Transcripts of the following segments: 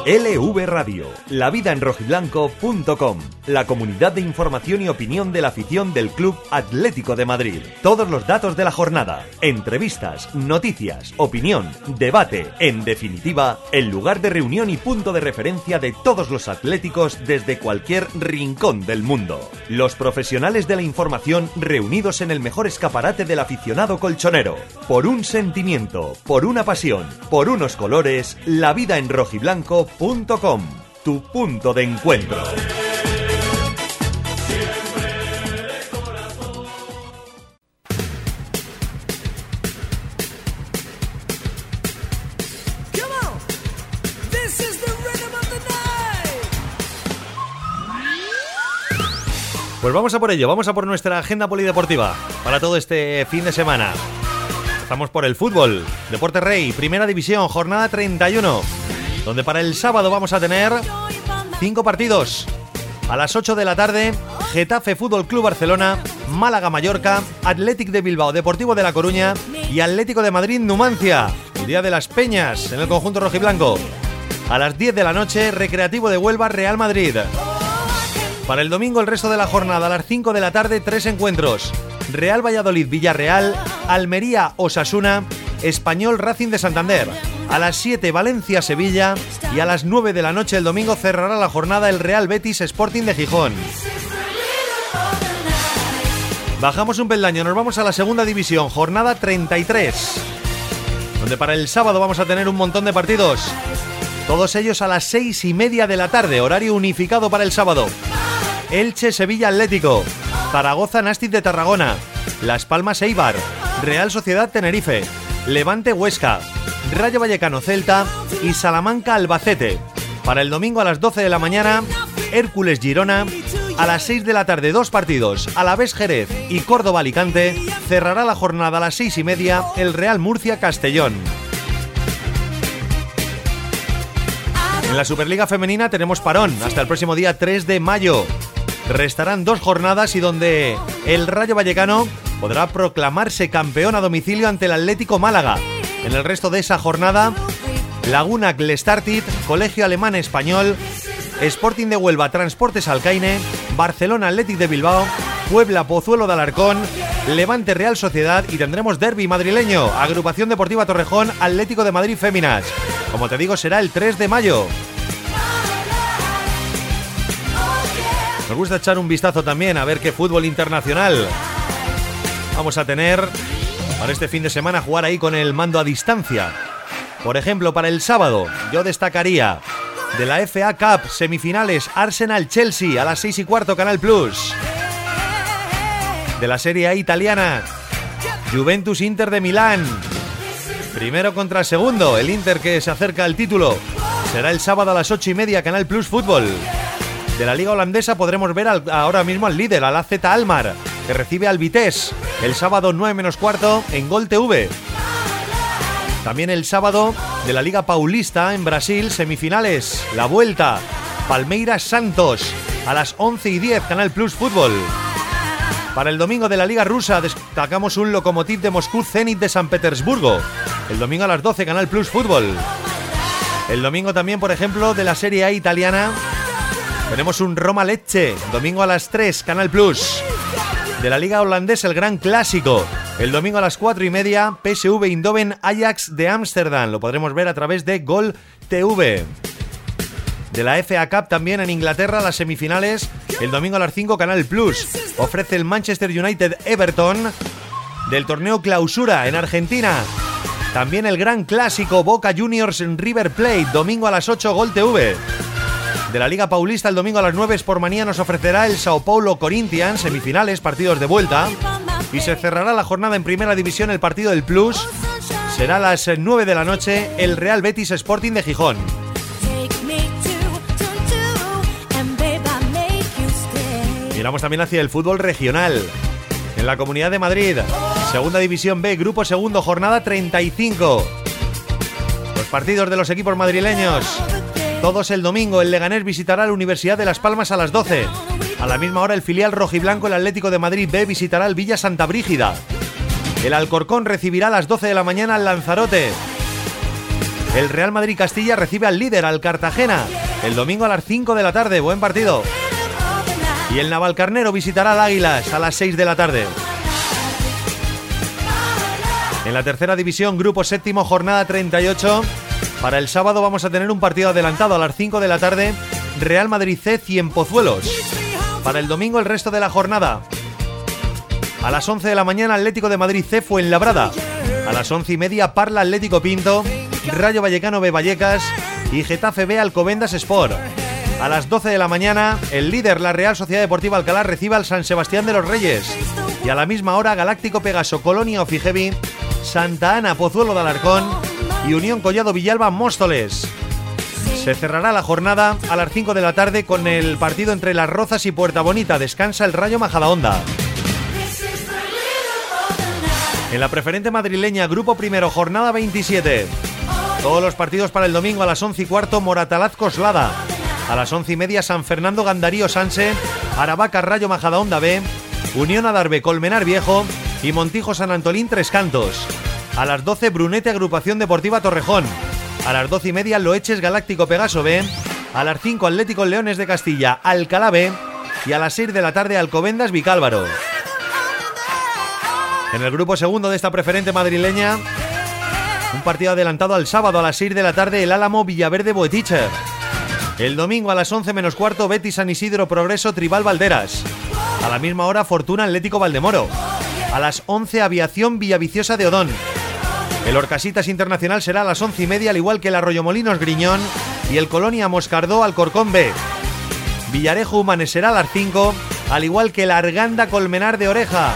LV Radio, lavidaenrojiblanco.com, la comunidad de información y opinión de la afición del Club Atlético de Madrid. Todos los datos de la jornada, entrevistas, noticias, opinión, debate, en definitiva, el lugar de reunión y punto de referencia de todos los atléticos desde cualquier rincón del mundo. Los profesionales de la información reunidos en el mejor escaparate del aficionado colchonero. Por un sentimiento, por una pasión, por unos colores, lavidaenrojiblanco.com, tu punto de encuentro. Pues vamos a por ello, vamos a por nuestra agenda polideportiva para todo este fin de semana. Estamos por el fútbol, Deporte Rey, Primera División, jornada 31, donde para el sábado vamos a tener 5 partidos. A las 8 de la tarde, Getafe Fútbol Club Barcelona, Málaga Mallorca, Athletic de Bilbao Deportivo de La Coruña y Atlético de Madrid Numancia, el día de las Peñas en el conjunto rojiblanco. A las 10 de la noche, Recreativo de Huelva Real Madrid. Para el domingo, el resto de la jornada, a las 5 de la tarde, 3 encuentros. Real Valladolid Villarreal, Almería Osasuna, Español Racing de Santander. A las 7 Valencia Sevilla y a las 9 de la noche el domingo cerrará la jornada el Real Betis Sporting de Gijón. Bajamos un peldaño, nos vamos a la segunda división, jornada 33, donde para el sábado vamos a tener un montón de partidos. Todos ellos a las 6:30 de la tarde, horario unificado para el sábado. Elche Sevilla Atlético, Zaragoza Nàstic de Tarragona, Las Palmas Eibar, Real Sociedad Tenerife, Levante Huesca, Rayo Vallecano Celta y Salamanca Albacete. Para el domingo a las 12 de la mañana, Hércules Girona. A las 6 de la tarde, 2 partidos, Alavés Jerez y Córdoba Alicante. Cerrará la jornada a las 6:30 el Real Murcia Castellón. En la Superliga Femenina tenemos parón hasta el próximo día 3 de mayo. Restarán 2 jornadas y donde el Rayo Vallecano podrá proclamarse campeón a domicilio ante el Atlético Málaga. En el resto de esa jornada, Laguna Glestartit, Colegio Alemán Español, Sporting de Huelva, Transportes Alcaine, Barcelona Athletic de Bilbao, Puebla Pozuelo de Alarcón, Levante Real Sociedad y tendremos derbi madrileño, Agrupación Deportiva Torrejón, Atlético de Madrid Féminas. Como te digo, será el 3 de mayo. Nos gusta echar un vistazo también a ver qué fútbol internacional vamos a tener para este fin de semana, jugar ahí con el mando a distancia. Por ejemplo, para el sábado yo destacaría de la FA Cup, semifinales, Arsenal-Chelsea a las 6:15, Canal Plus. De la Serie A italiana, Juventus-Inter de Milán. Primero contra segundo, el Inter que se acerca al título. Será el sábado a las 8:30, Canal Plus Fútbol. De la Liga Holandesa podremos ver ahora mismo al líder, al AZ Alkmaar, que recibe al Vitesse el sábado 9:15 en Gol TV. También el sábado de la Liga Paulista en Brasil, semifinales, la vuelta, Palmeiras Santos a las 11:10, Canal Plus Fútbol. Para el domingo de la Liga Rusa destacamos un Lokomotiv de Moscú Zenit de San Petersburgo, el domingo a las 12, Canal Plus Fútbol. El domingo también, por ejemplo, de la Serie A italiana tenemos un Roma Lecce, domingo a las 3, Canal Plus. De la Liga Holandesa, el Gran Clásico, el domingo a las 4:30, PSV Eindhoven Ajax de Ámsterdam. Lo podremos ver a través de Gol TV. De la FA Cup también en Inglaterra, las semifinales, el domingo a las 5, Canal Plus. Ofrece el Manchester United Everton. Del torneo Clausura en Argentina, también el Gran Clásico, Boca Juniors en River Plate, domingo a las 8, Gol TV. De la Liga Paulista, el domingo a las 9, Sportmanía nos ofrecerá el Sao Paulo Corinthians, semifinales, partidos de vuelta. Y se cerrará la jornada en Primera División, el partido del Plus. Será a las 9 de la noche, el Real Betis Sporting de Gijón. Miramos también hacia el fútbol regional. En la Comunidad de Madrid, Segunda División B, Grupo Segundo, jornada 35. Los partidos de los equipos madrileños. Todos el domingo, el Leganés visitará la Universidad de Las Palmas a las 12. A la misma hora, el filial rojiblanco, el Atlético de Madrid B, visitará el Villa Santa Brígida. El Alcorcón recibirá a las 12 de la mañana al Lanzarote. El Real Madrid Castilla recibe al líder, al Cartagena, el domingo a las 5 de la tarde. Buen partido. Y el Navalcarnero visitará al Águilas a las 6 de la tarde. En la tercera división, grupo séptimo, jornada 38. Para el sábado vamos a tener un partido adelantado a las 5 de la tarde. Real Madrid C, Cienpozuelos. Para el domingo el resto de la jornada. A las 11 de la mañana, Atlético de Madrid C, Fuenlabrada. A las 11:30, Parla Atlético Pinto, Rayo Vallecano B, Vallecas y Getafe B, Alcobendas Sport. A las 12 de la mañana, el líder, la Real Sociedad Deportiva Alcalá, recibe al San Sebastián de los Reyes. Y a la misma hora, Galáctico Pegaso, Colonia Ofigevi, Santa Ana Pozuelo de Alarcón y Unión Collado Villalba Móstoles. Se cerrará la jornada a las 5 de la tarde con el partido entre Las Rozas y Puerta Bonita. Descansa el Rayo Majadahonda. En la preferente madrileña, grupo primero, jornada 27. Todos los partidos para el domingo a las 11:15, Moratalaz Coslada. A las 11:30, San Fernando Gandarío Sanse, Aravaca Rayo Majadahonda B, Unión Adarve Colmenar Viejo y Montijo San Antolín Tres Cantos. A las 12, Brunete Agrupación Deportiva Torrejón. A las 12:30, Loeches Galáctico Pegaso B. A las 5, Atlético Leones de Castilla Alcalá B. Y a las 6 de la tarde, Alcobendas Vicálvaro. En el grupo segundo de esta preferente madrileña, un partido adelantado al sábado a las 6 de la tarde, el Álamo Villaverde Boeticher. El domingo a las 11:15, Betis San Isidro Progreso Tribal Valderas. A la misma hora, Fortuna Atlético Valdemoro. A las 11, Aviación Villaviciosa de Odón. El Orcasitas Internacional será a las 11:30, al igual que el Arroyomolinos Griñón y el Colonia Moscardó Alcorcón B. Villarejo Humanes será a las 5, al igual que el Arganda Colmenar de Oreja.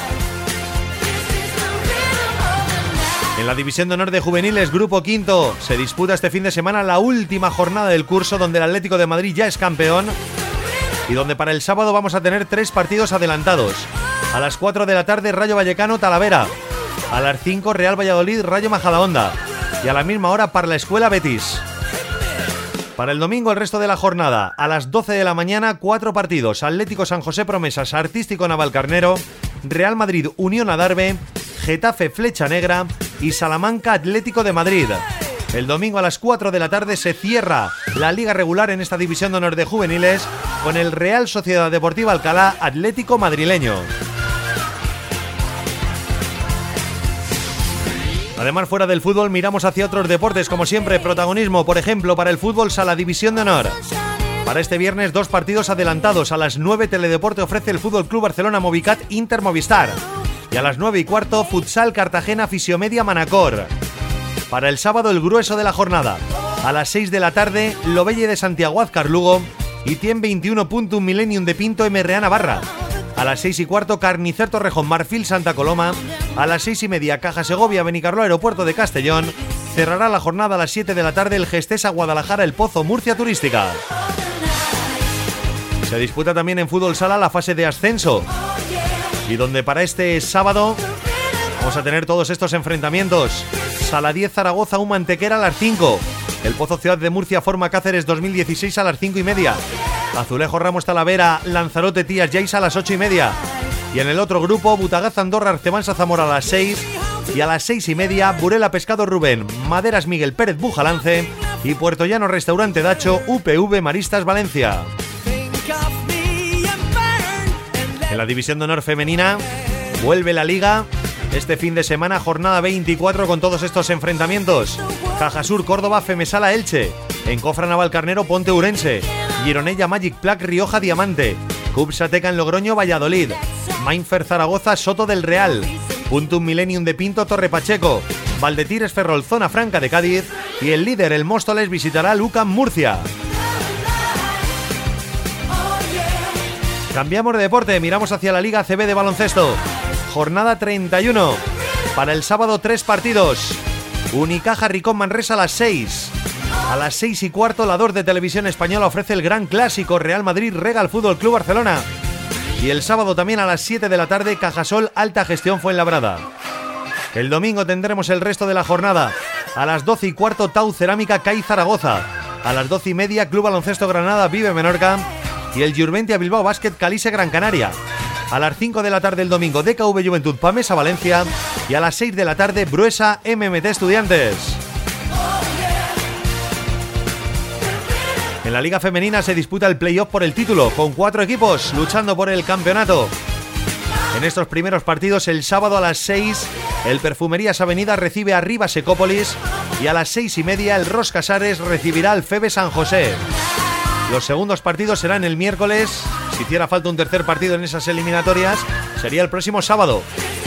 En la división de honor de juveniles, grupo quinto, se disputa este fin de semana la última jornada del curso, donde el Atlético de Madrid ya es campeón y donde para el sábado vamos a tener 3 partidos adelantados. A las 4 de la tarde, Rayo Vallecano Talavera. A las 5, Real Valladolid Rayo Majadahonda. Y a la misma hora, para la Escuela Betis. Para el domingo, el resto de la jornada, a las 12 de la mañana, 4 partidos: Atlético San José Promesas, Artístico Navalcarnero, Real Madrid Unión Adarve, Getafe Flecha Negra y Salamanca Atlético de Madrid. El domingo a las 4 de la tarde se cierra la liga regular en esta división de honor de juveniles con el Real Sociedad Deportiva Alcalá Atlético Madrileño. Además, fuera del fútbol, miramos hacia otros deportes, como siempre. Protagonismo, por ejemplo, para el fútbol sala división de honor. Para este viernes, 2 partidos adelantados. A las 9, Teledeporte ofrece el Fútbol Club Barcelona Movicat Inter Movistar. Y a las 9:15, Futsal Cartagena Fisiomedia Manacor. Para el sábado, el grueso de la jornada. A las 6 de la tarde, Lovelle de Santiago Azcar Lugo y 121.1 Millennium de Pinto MRA Navarra. A las 6:15, Carnicer Torrejón Marfil Santa Coloma. A las 6:30, Caja Segovia Benicarló Aeropuerto de Castellón. Cerrará la jornada a las 7 de la tarde el Gestesa Guadalajara El Pozo Murcia Turística. Se disputa también en fútbol sala la fase de ascenso, y donde para este sábado vamos a tener todos estos enfrentamientos. Sala 10 Zaragoza Mantequera a las 5. El Pozo Ciudad de Murcia Forma Cáceres 2016 a las 5:30. Azulejo Ramos Talavera Lanzarote Tías Lleis a las 8:30. Y en el otro grupo, Butagaz Andorra Arcemansa Zamora a las 6. Y a las 6:30, Burela Pescado Rubén Maderas Miguel Pérez Bujalance y Puerto Llano Restaurante Dacho UPV Maristas Valencia. En la división de honor femenina vuelve la liga este fin de semana, jornada 24 con todos estos enfrentamientos. Cajasur Córdoba Femesala Elche, Encofra Navalcarnero Ponte Urense, Gironella Magic Plac Rioja Diamante, Cubsateca en Logroño Valladolid, Mainfer Zaragoza Soto del Real, Puntum Millennium de Pinto Torre Pacheco, Valdetires Ferrol Zona Franca de Cádiz y el líder el Móstoles visitará Lucan Murcia. Cambiamos de deporte, miramos hacia la Liga CB de baloncesto. Jornada 31. Para el sábado 3 partidos. Unicaja Ricón Manresa a las 6. A las 6:15, la 2 de Televisión Española ofrece el gran clásico Real Madrid Regal Fútbol Club Barcelona. Y el sábado también a las 7 de la tarde, Cajasol Alta Gestión Fuenlabrada. El domingo tendremos el resto de la jornada. A las 12:15, Tau Cerámica CAI Zaragoza. A las 12:30, Club Baloncesto Granada Vive Menorca. Y el Jurventia Bilbao Basket Calise Gran Canaria. A las 5 de la tarde el domingo, DKV Juventud Pamesa Valencia. Y a las 6 de la tarde, Bruesa MMT Estudiantes. En la Liga Femenina se disputa el playoff por el título, con 4 equipos luchando por el campeonato. En estos primeros partidos, el sábado a las 6, el Perfumerías Avenida recibe a Rivas Ecópolis y a las 6:30 el Ros Casares recibirá al Febe San José. Los segundos partidos serán el miércoles. Si hiciera falta un tercer partido en esas eliminatorias, sería el próximo sábado.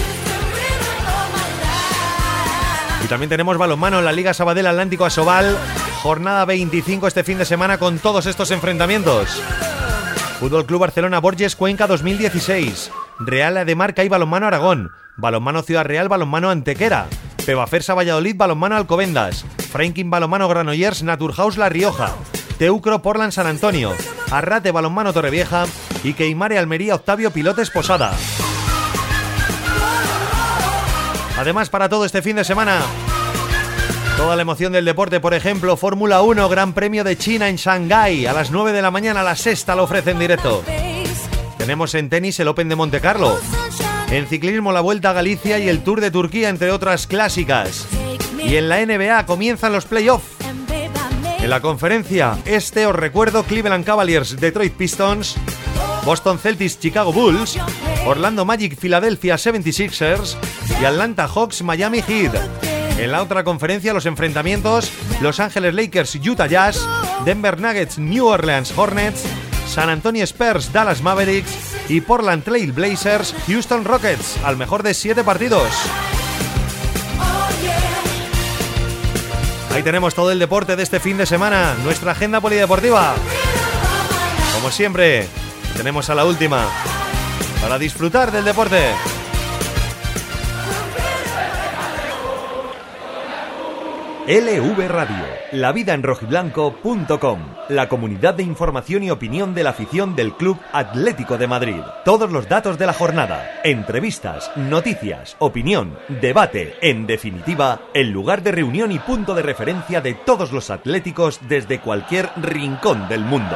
Y también tenemos balonmano en la Liga Sabadell Atlántico Asobal, jornada 25 este fin de semana con todos estos enfrentamientos. Fútbol Club Barcelona Borges Cuenca 2016, Real de Marca y Balonmano Aragón, Balonmano Ciudad Real, Balonmano Antequera, Pebafersa Valladolid, Balonmano Alcobendas, Franklin Balonmano Granollers, Naturhaus La Rioja, Teucro Portland San Antonio, Arrate Balonmano Torrevieja y Queimare Almería Octavio Pilotes Posada. Además, para todo este fin de semana, toda la emoción del deporte, por ejemplo, Fórmula 1, Gran Premio de China en Shanghái, a las 9 de la mañana, la sexta lo ofrece en directo. Tenemos en tenis el Open de Montecarlo, en ciclismo la Vuelta a Galicia y el Tour de Turquía, entre otras clásicas. Y en la NBA comienzan los playoffs. En la conferencia este os recuerdo Cleveland Cavaliers, Detroit Pistons, Boston Celtics, Chicago Bulls, Orlando Magic, Philadelphia 76ers y Atlanta Hawks, Miami Heat. En la otra conferencia los enfrentamientos Los Ángeles Lakers, Utah Jazz, Denver Nuggets, New Orleans Hornets, San Antonio Spurs, Dallas Mavericks y Portland Trail Blazers, Houston Rockets, al mejor de 7 partidos. Ahí tenemos todo el deporte de este fin de semana, nuestra agenda polideportiva. Como siempre, tenemos a la última para disfrutar del deporte. LV Radio, lavidaenrojiblanco.com, la comunidad de información y opinión de la afición del Club Atlético de Madrid. Todos los datos de la jornada, entrevistas, noticias, opinión, debate, en definitiva, el lugar de reunión y punto de referencia de todos los atléticos desde cualquier rincón del mundo.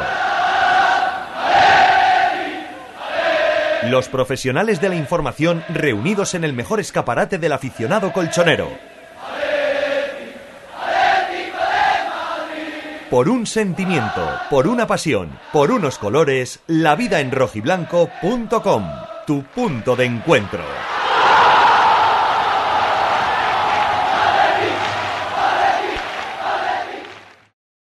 Los profesionales de la información reunidos en el mejor escaparate del aficionado colchonero. Por un sentimiento, por una pasión, por unos colores, lavidaenrojiblanco.com, tu punto de encuentro.